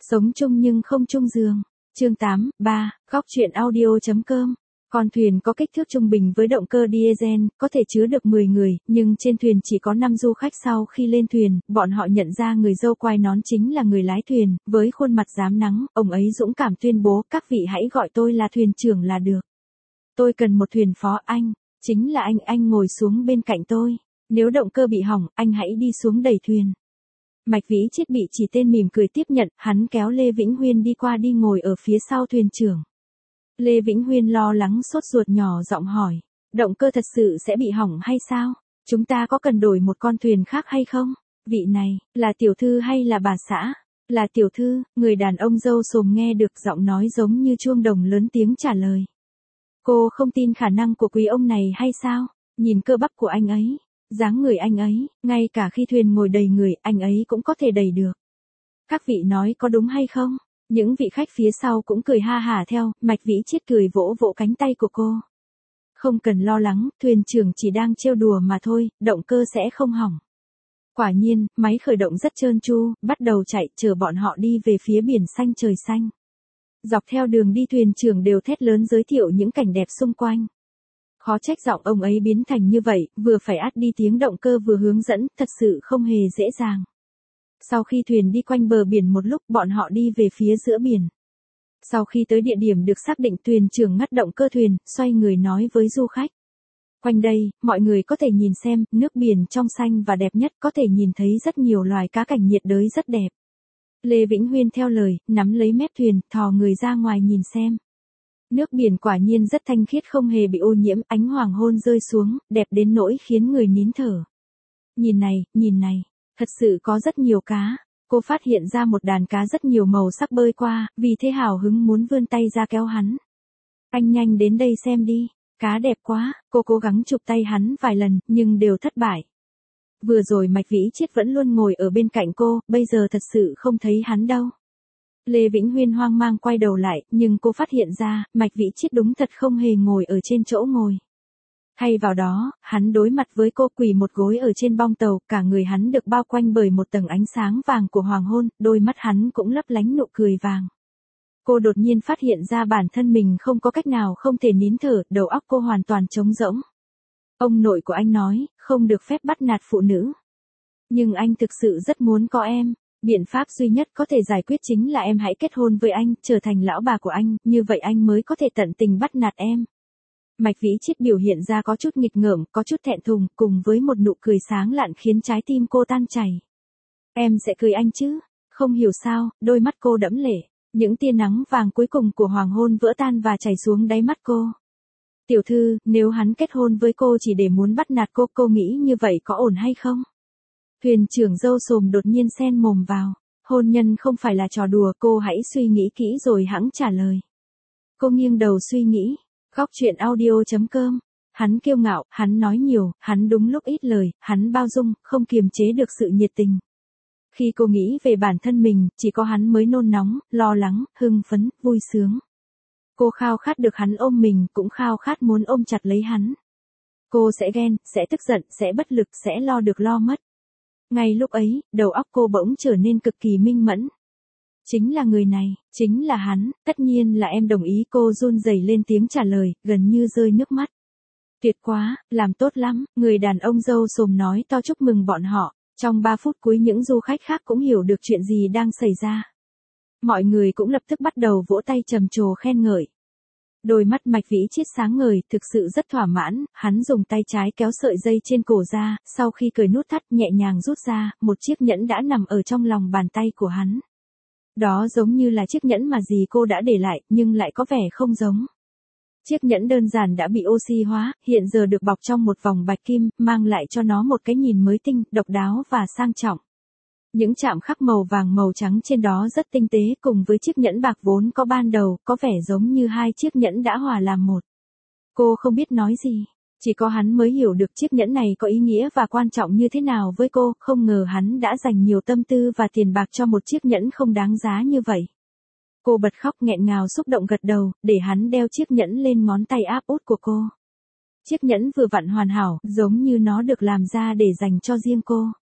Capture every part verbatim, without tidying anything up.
Sống chung nhưng không chung giường. Chương tám, ba, góc truyện audio.com. Con thuyền có kích thước trung bình với động cơ diesel, có thể chứa được mười người, nhưng trên thuyền chỉ có năm du khách. Sau khi lên thuyền, bọn họ nhận ra người dâu quai nón chính là người lái thuyền, với khuôn mặt rám nắng, ông ấy dũng cảm tuyên bố, các vị hãy gọi tôi là thuyền trưởng là được. Tôi cần một thuyền phó anh, chính là anh, anh ngồi xuống bên cạnh tôi. Nếu động cơ bị hỏng, anh hãy đi xuống đẩy thuyền. Mạch Vĩ Chiết bị chỉ tên mỉm cười tiếp nhận, hắn kéo Lê Vĩnh Huyên đi qua đi ngồi ở phía sau thuyền trưởng. Lê Vĩnh Huyên lo lắng sốt ruột nhỏ giọng hỏi, động cơ thật sự sẽ bị hỏng hay sao? Chúng ta có cần đổi một con thuyền khác hay không? Vị này, là tiểu thư hay là bà xã? Là tiểu thư, người đàn ông râu xồm nghe được giọng nói giống như chuông đồng lớn tiếng trả lời. Cô không tin khả năng của quý ông này hay sao? Nhìn cơ bắp của anh ấy, dáng người anh ấy, ngay cả khi thuyền ngồi đầy người, anh ấy cũng có thể đẩy được. Các vị nói có đúng hay không? Những vị khách phía sau cũng cười ha hả theo, Mạch Vĩ Chiết cười vỗ vỗ cánh tay của cô. Không cần lo lắng, thuyền trưởng chỉ đang trêu đùa mà thôi, động cơ sẽ không hỏng. Quả nhiên, máy khởi động rất trơn tru, bắt đầu chạy, chờ bọn họ đi về phía biển xanh trời xanh. Dọc theo đường đi thuyền trưởng đều thét lớn giới thiệu những cảnh đẹp xung quanh. Khó trách giọng ông ấy biến thành như vậy, vừa phải át đi tiếng động cơ vừa hướng dẫn, thật sự không hề dễ dàng. Sau khi thuyền đi quanh bờ biển một lúc, bọn họ đi về phía giữa biển. Sau khi tới địa điểm được xác định, thuyền trưởng ngắt động cơ thuyền, xoay người nói với du khách. Quanh đây, mọi người có thể nhìn xem, nước biển trong xanh và đẹp nhất, có thể nhìn thấy rất nhiều loài cá cảnh nhiệt đới rất đẹp. Lê Vĩnh Huyên theo lời, nắm lấy mép thuyền, thò người ra ngoài nhìn xem. Nước biển quả nhiên rất thanh khiết, không hề bị ô nhiễm, ánh hoàng hôn rơi xuống, đẹp đến nỗi khiến người nín thở. Nhìn này, nhìn này, thật sự có rất nhiều cá. Cô phát hiện ra một đàn cá rất nhiều màu sắc bơi qua, vì thế hào hứng muốn vươn tay ra kéo hắn. Anh nhanh đến đây xem đi, cá đẹp quá, cô cố gắng chụp tay hắn vài lần, nhưng đều thất bại. Vừa rồi Mạch Vĩ Chiết vẫn luôn ngồi ở bên cạnh cô, bây giờ thật sự không thấy hắn đâu. Lê Vĩnh Huyên hoang mang quay đầu lại, nhưng cô phát hiện ra, Mạch Vĩ Chiết đúng thật không hề ngồi ở trên chỗ ngồi. Thay vào đó, hắn đối mặt với cô, quỳ một gối ở trên bong tàu, cả người hắn được bao quanh bởi một tầng ánh sáng vàng của hoàng hôn, đôi mắt hắn cũng lấp lánh nụ cười vàng. Cô đột nhiên phát hiện ra bản thân mình không có cách nào không thể nín thở, đầu óc cô hoàn toàn trống rỗng. Ông nội của anh nói, không được phép bắt nạt phụ nữ. Nhưng anh thực sự rất muốn có em. Biện pháp duy nhất có thể giải quyết chính là em hãy kết hôn với anh, trở thành lão bà của anh, như vậy anh mới có thể tận tình bắt nạt em. Mạch Vĩ Chiết biểu hiện ra có chút nghịch ngợm, có chút thẹn thùng, cùng với một nụ cười sáng lạn khiến trái tim cô tan chảy. Em sẽ cưới anh chứ? Không hiểu sao, đôi mắt cô đẫm lệ, những tia nắng vàng cuối cùng của hoàng hôn vỡ tan và chảy xuống đáy mắt cô. Tiểu thư, nếu hắn kết hôn với cô chỉ để muốn bắt nạt cô, cô nghĩ như vậy có ổn hay không? Thuyền trưởng râu xồm đột nhiên xen mồm vào. Hôn nhân không phải là trò đùa, cô hãy suy nghĩ kỹ rồi hẵng trả lời. Cô nghiêng đầu suy nghĩ. Góc truyện audio.com. Hắn kiêu ngạo, hắn nói nhiều, hắn đúng lúc ít lời, hắn bao dung, không kiềm chế được sự nhiệt tình. Khi cô nghĩ về bản thân mình, chỉ có hắn mới nôn nóng, lo lắng, hưng phấn, vui sướng. Cô khao khát được hắn ôm mình, cũng khao khát muốn ôm chặt lấy hắn. Cô sẽ ghen, sẽ tức giận, sẽ bất lực, sẽ lo được lo mất. Ngay lúc ấy, đầu óc cô bỗng trở nên cực kỳ minh mẫn. Chính là người này, chính là hắn, tất nhiên là em đồng ý, cô run rẩy lên tiếng trả lời, gần như rơi nước mắt. Tuyệt quá, làm tốt lắm, người đàn ông râu xồm nói to chúc mừng bọn họ. Trong ba phút cuối những du khách khác cũng hiểu được chuyện gì đang xảy ra. Mọi người cũng lập tức bắt đầu vỗ tay trầm trồ khen ngợi. Đôi mắt Mạch Vĩ Chiết sáng ngời, thực sự rất thỏa mãn, hắn dùng tay trái kéo sợi dây trên cổ ra, sau khi cởi nút thắt nhẹ nhàng rút ra, một chiếc nhẫn đã nằm ở trong lòng bàn tay của hắn. Đó giống như là chiếc nhẫn mà dì cô đã để lại, nhưng lại có vẻ không giống. Chiếc nhẫn đơn giản đã bị oxy hóa, hiện giờ được bọc trong một vòng bạch kim, mang lại cho nó một cái nhìn mới tinh, độc đáo và sang trọng. Những chạm khắc màu vàng màu trắng trên đó rất tinh tế, cùng với chiếc nhẫn bạc vốn có ban đầu, có vẻ giống như hai chiếc nhẫn đã hòa làm một. Cô không biết nói gì, chỉ có hắn mới hiểu được chiếc nhẫn này có ý nghĩa và quan trọng như thế nào với cô, không ngờ hắn đã dành nhiều tâm tư và tiền bạc cho một chiếc nhẫn không đáng giá như vậy. Cô bật khóc nghẹn ngào xúc động gật đầu, để hắn đeo chiếc nhẫn lên ngón tay áp út của cô. Chiếc nhẫn vừa vặn hoàn hảo, giống như nó được làm ra để dành cho riêng cô.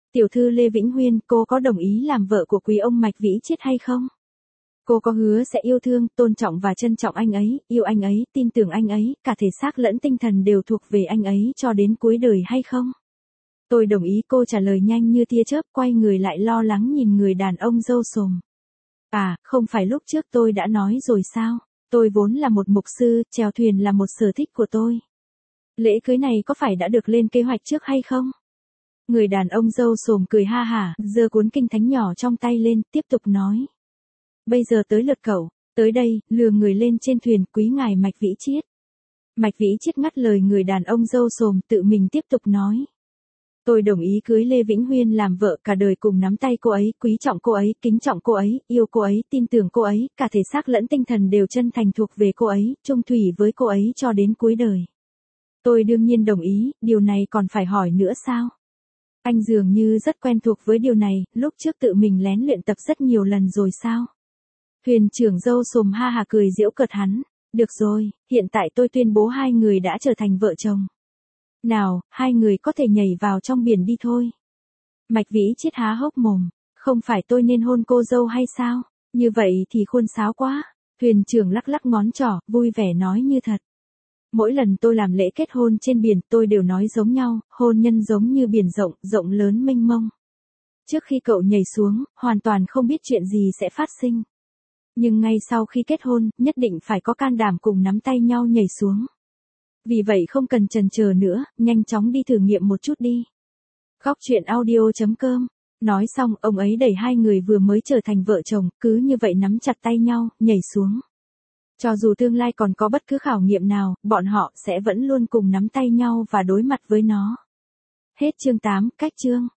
Tiểu thư Lê Vĩnh Huyên, cô có đồng ý làm vợ của quý ông Mạch Vĩ Chiết hay không? Cô có hứa sẽ yêu thương, tôn trọng và trân trọng anh ấy, yêu anh ấy, tin tưởng anh ấy, cả thể xác lẫn tinh thần đều thuộc về anh ấy cho đến cuối đời hay không? Tôi đồng ý, cô trả lời nhanh như tia chớp, quay người lại lo lắng nhìn người đàn ông râu xồm. À, không phải lúc trước tôi đã nói rồi sao? Tôi vốn là một mục sư, chèo thuyền là một sở thích của tôi. Lễ cưới này có phải đã được lên kế hoạch trước hay không? Người đàn ông râu xồm cười ha hả, giơ cuốn kinh thánh nhỏ trong tay lên, tiếp tục nói. Bây giờ tới lượt cậu, tới đây, lừa người lên trên thuyền, quý ngài Mạch Vĩ Chiết. Mạch Vĩ Chiết ngắt lời người đàn ông râu xồm, tự mình tiếp tục nói. Tôi đồng ý cưới Lê Vĩnh Huyên làm vợ, cả đời cùng nắm tay cô ấy, quý trọng cô ấy, kính trọng cô ấy, yêu cô ấy, tin tưởng cô ấy, cả thể xác lẫn tinh thần đều chân thành thuộc về cô ấy, chung thủy với cô ấy cho đến cuối đời. Tôi đương nhiên đồng ý, điều này còn phải hỏi nữa sao? Anh dường như rất quen thuộc với điều này, lúc trước tự mình lén luyện tập rất nhiều lần rồi sao? Thuyền trưởng râu xồm ha hà cười giễu cợt hắn. Được rồi, hiện tại tôi tuyên bố hai người đã trở thành vợ chồng. Nào, hai người có thể nhảy vào trong biển đi thôi. Mạch Vĩ Chiết há hốc mồm. Không phải tôi nên hôn cô dâu hay sao? Như vậy thì khuôn sáo quá. Thuyền trưởng lắc lắc ngón trỏ, vui vẻ nói như thật. Mỗi lần tôi làm lễ kết hôn trên biển tôi đều nói giống nhau, hôn nhân giống như biển rộng, rộng lớn mênh mông. Trước khi cậu nhảy xuống, hoàn toàn không biết chuyện gì sẽ phát sinh. Nhưng ngay sau khi kết hôn, nhất định phải có can đảm cùng nắm tay nhau nhảy xuống. Vì vậy không cần chần chờ nữa, nhanh chóng đi thử nghiệm một chút đi. Góc truyện audio chấm com. Nói xong, ông ấy đẩy hai người vừa mới trở thành vợ chồng, cứ như vậy nắm chặt tay nhau, nhảy xuống. Cho dù tương lai còn có bất cứ khảo nghiệm nào, bọn họ sẽ vẫn luôn cùng nắm tay nhau và đối mặt với nó. Hết chương tám, cách chương.